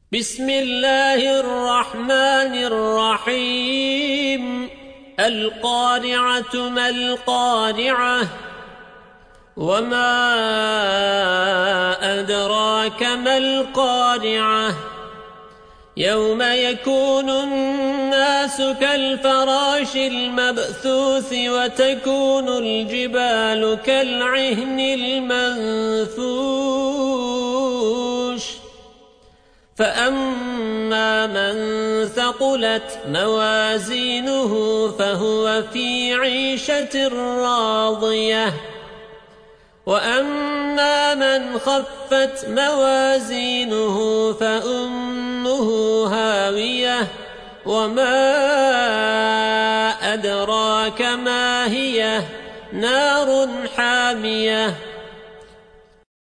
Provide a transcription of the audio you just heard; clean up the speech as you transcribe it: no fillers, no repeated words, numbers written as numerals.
بسم الله الرحمن الرحيم. القارعة ما القارعة وما أدراك ما القارعة يوم يكون الناس كالفراش المبثوث وتكون الجبال كالعهن المنفوش فأما من ثقلت موازينه فهو في عيشة راضية وأما من خفت موازينه فأمه هاوية وما أدراك ما هي نار حامية